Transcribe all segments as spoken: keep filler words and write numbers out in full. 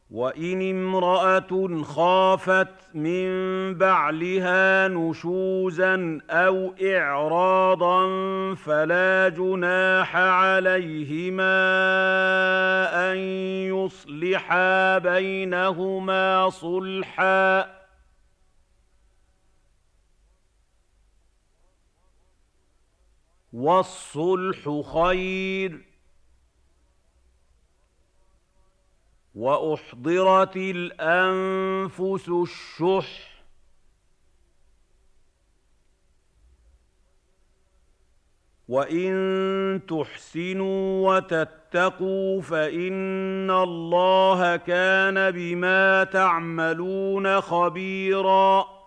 وإن امرأة خافت من بعلها نشوزا أو إعراضا فلا جناح عليهما أن يصلحا بينهما صلحا، والصلح خير. وأحضرت الأنفس الشح، وإن تحسنوا وتتقوا فإن الله كان بما تعملون خبيرا.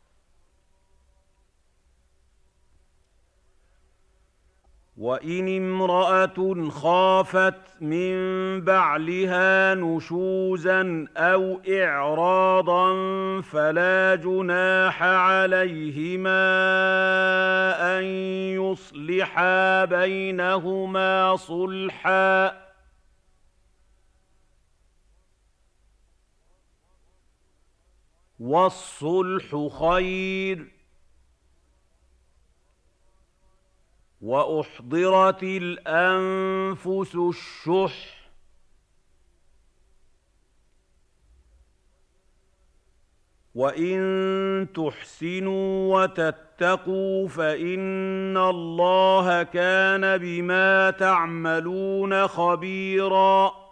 وإن امرأة خافت من بعلها نشوزا أو إعراضا فلا جناح عليهما أن يصلحا بينهما صلحا، والصلح خير. وأحضرت الأنفس الشح، وإن تحسنوا وتتقوا فإن الله كان بما تعملون خبيرا.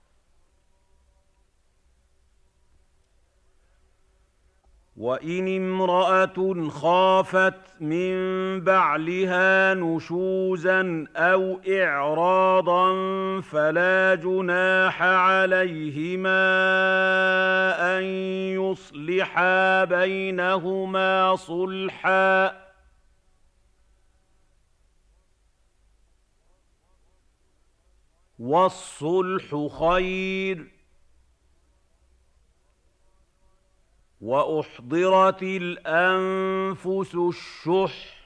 وإن امرأة خافت من بعلها نشوزا أو إعراضا فلا جناح عليهما أن يصلحا بينهما صلحا، والصلح خير. وأحضرت الأنفس الشح،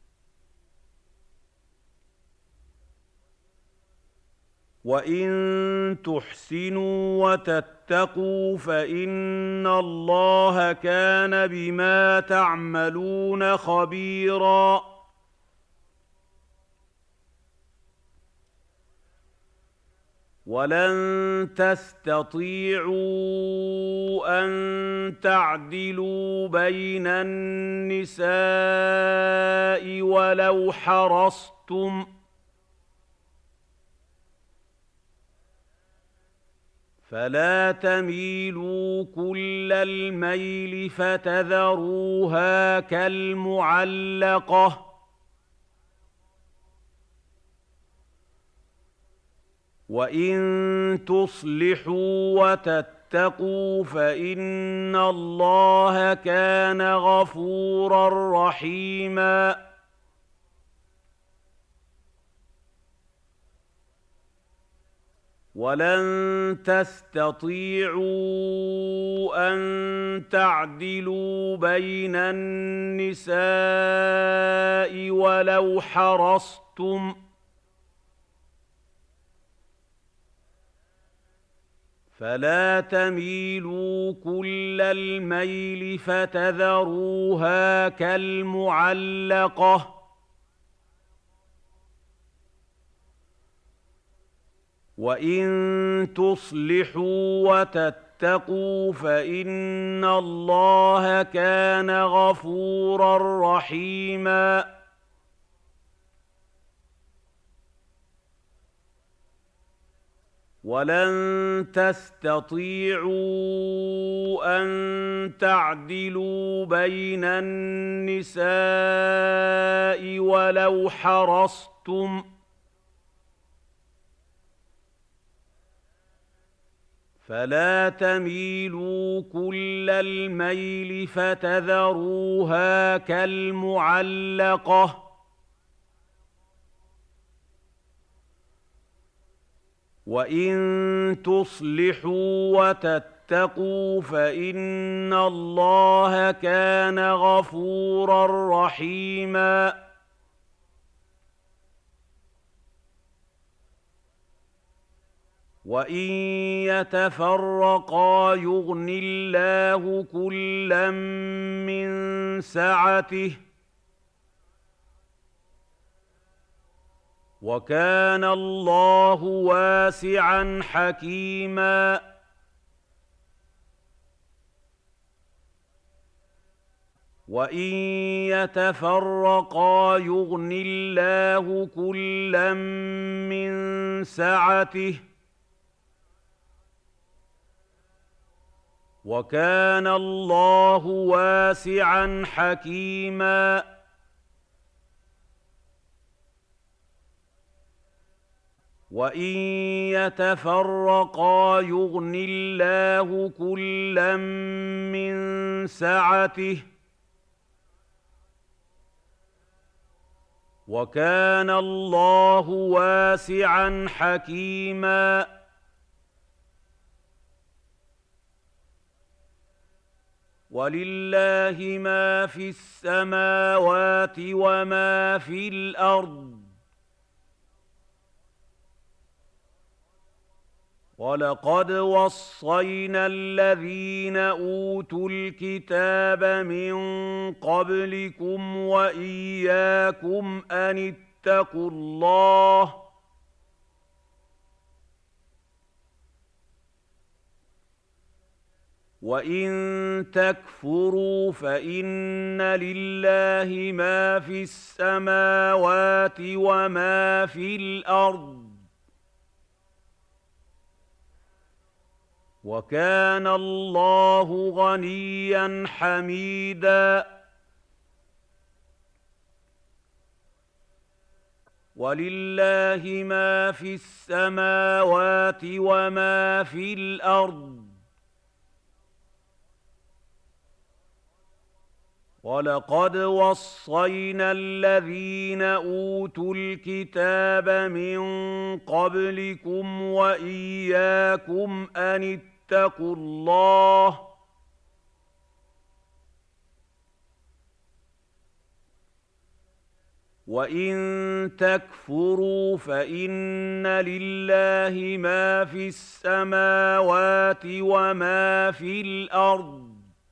وإن تحسنوا وتتقوا فإن الله كان بما تعملون خبيرا. ولن تستطيعوا أن تعدلوا بين النساء ولو حرصتم، فلا تميلوا كل الميل فتذروها كالمعلقة. وإن تصلحوا وتتقوا فإن الله كان غفورا رحيما. ولن تستطيعوا أن تعدلوا بين النساء ولو حرصتم، فلا تميلوا كل الميل فتذروها كالمعلقة. وإن تصلحوا وتتقوا فإن الله كان غفورا رحيما. ولن تستطيعوا أن تعدلوا بين النساء ولو حرصتم، فلا تميلوا كل الميل فتذروها كالمعلقة. وإن تصلحوا وتتقوا فإن الله كان غفورا رحيما. وَإِن يَتَفَرَّقَا يُغْنِ اللَّهُ كُلًّا مِّن سَعَتِهِ ۚ وَكَانَ اللَّهُ وَاسِعًا حَكِيمًا. وَإِن يَتَفَرَّقَا يُغْنِ اللَّهُ كُلًّا مِّن سَعَتِهِ ۚ وَكَانَ اللَّهُ وَاسِعًا حَكِيمًا. وَإِن يَتَفَرَّقَا يُغْنِ اللَّهُ كُلًّا مِّن سَعَتِهِ ۚ وَكَانَ اللَّهُ وَاسِعًا حَكِيمًا. وَلِلَّهِ مَا فِي السَّمَاوَاتِ وَمَا فِي الْأَرْضِ ۚ وَلَقَدْ وَصَّيْنَا الَّذِينَ أُوتُوا الْكِتَابَ مِن قَبْلِكُمْ وَإِيَّاكُمْ أَنِ اتَّقُوا اللَّهَ ۚ وَإِن تَكْفُرُوا فَإِنَّ لِلَّهِ مَا فِي السَّمَاوَاتِ وَمَا فِي الْأَرْضِ ۚ وَكَانَ اللَّهُ غَنِيًّا حَمِيدًا. وَلِلَّهِ مَا فِي السَّمَاوَاتِ وَمَا فِي الْأَرْضِ ۚ وَلَقَدْ وَصَّيْنَا الَّذِينَ أُوتُوا الْكِتَابَ مِن قَبْلِكُمْ وَإِيَّاكُمْ أَنِ اتَّقُوا اللَّهَ ۚ وَإِن تَكْفُرُوا فَإِنَّ لِلَّهِ مَا فِي السَّمَاوَاتِ وَمَا فِي الْأَرْضِ ۚ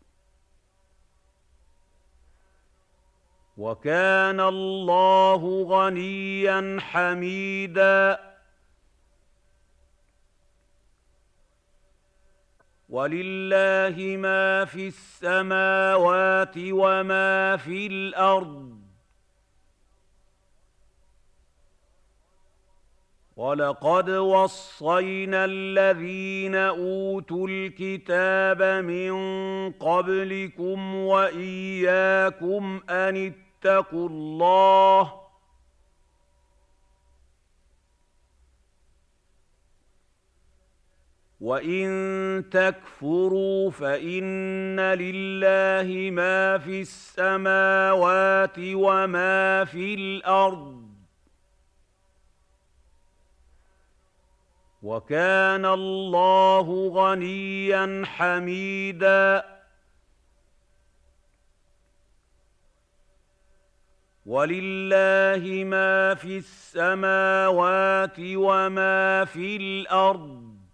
وَكَانَ اللَّهُ غَنِيًّا حَمِيدًا. وَلِلَّهِ مَا فِي السَّمَاوَاتِ وَمَا فِي الْأَرْضِ ۚ وَلَقَدْ وَصَّيْنَا الَّذِينَ أُوتُوا الْكِتَابَ مِن قَبْلِكُمْ وَإِيَّاكُمْ أَنِ اتَّقُوا اللَّهَ ۚ وَإِن تَكْفُرُوا فَإِنَّ لِلَّهِ مَا فِي السَّمَاوَاتِ وَمَا في الْأَرْضِ ۚ وَكَانَ اللَّهُ غَنِيًّا حَمِيدًا. وَلِلَّهِ مَا فِي السَّمَاوَاتِ وَمَا فِي الْأَرْضِ ۚ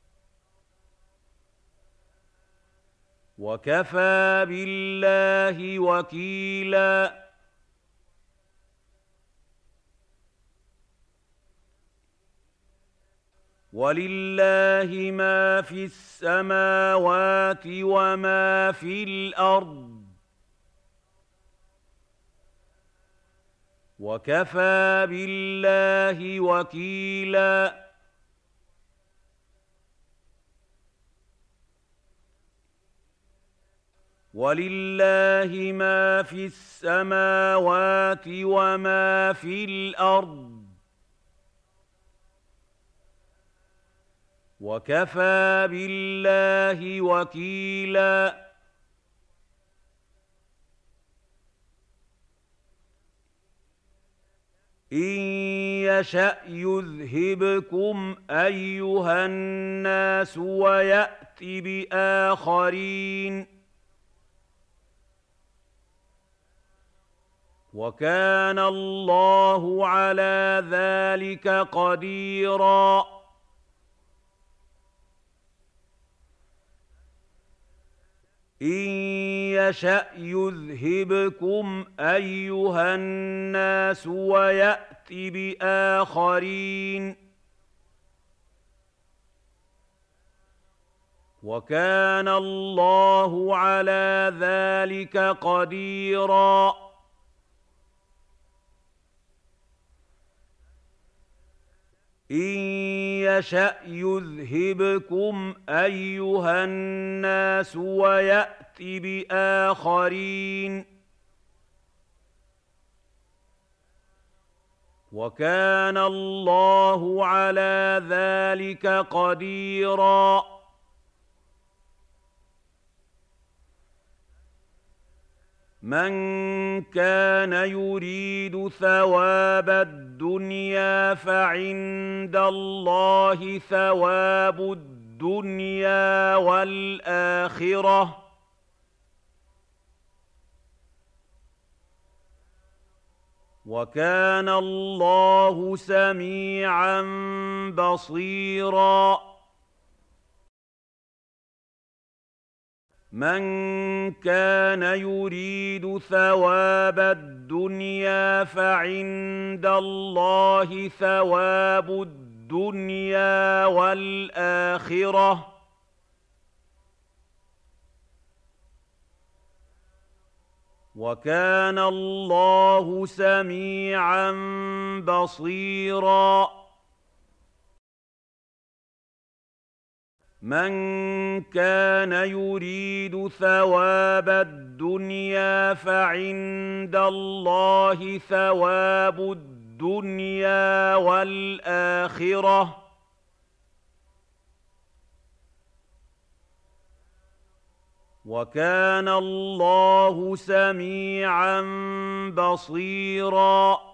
وَكَفَىٰ بِاللَّهِ وَكِيلًا. وَلِلَّهِ مَا فِي السَّمَاوَاتِ وَمَا فِي الْأَرْضِ ۚ وَكَفَىٰ بِاللَّهِ وَكِيلًا. وَلِلَّهِ مَا فِي السَّمَاوَاتِ وَمَا فِي الْأَرْضِ ۚ وَكَفَىٰ بِاللَّهِ وَكِيلًا. إِن يَشَأْ يُذْهِبْكُمْ أَيُّهَا النَّاسُ وَيَأْتِ بِآخَرِينَ ۚ وَكَانَ اللَّهُ عَلَىٰ ذَٰلِكَ قَدِيرًا. إن يشأ يذهبكم أيها الناس ويأت بآخرين وكان الله على ذلك قديرا إن يشأ يذهبكم أيها الناس ويأت بآخرين وكان الله على ذلك قديرا من كان يريد ثواب الدنيا فعند الله ثواب الدنيا والآخرة وكان الله سميعا بصيرا من كان يريد ثواب الدنيا فعند الله ثواب الدنيا والآخرة وكان الله سميعا بصيرا من كان يريد ثواب الدنيا فعند الله ثواب الدنيا والآخرة وكان الله سميعا بصيرا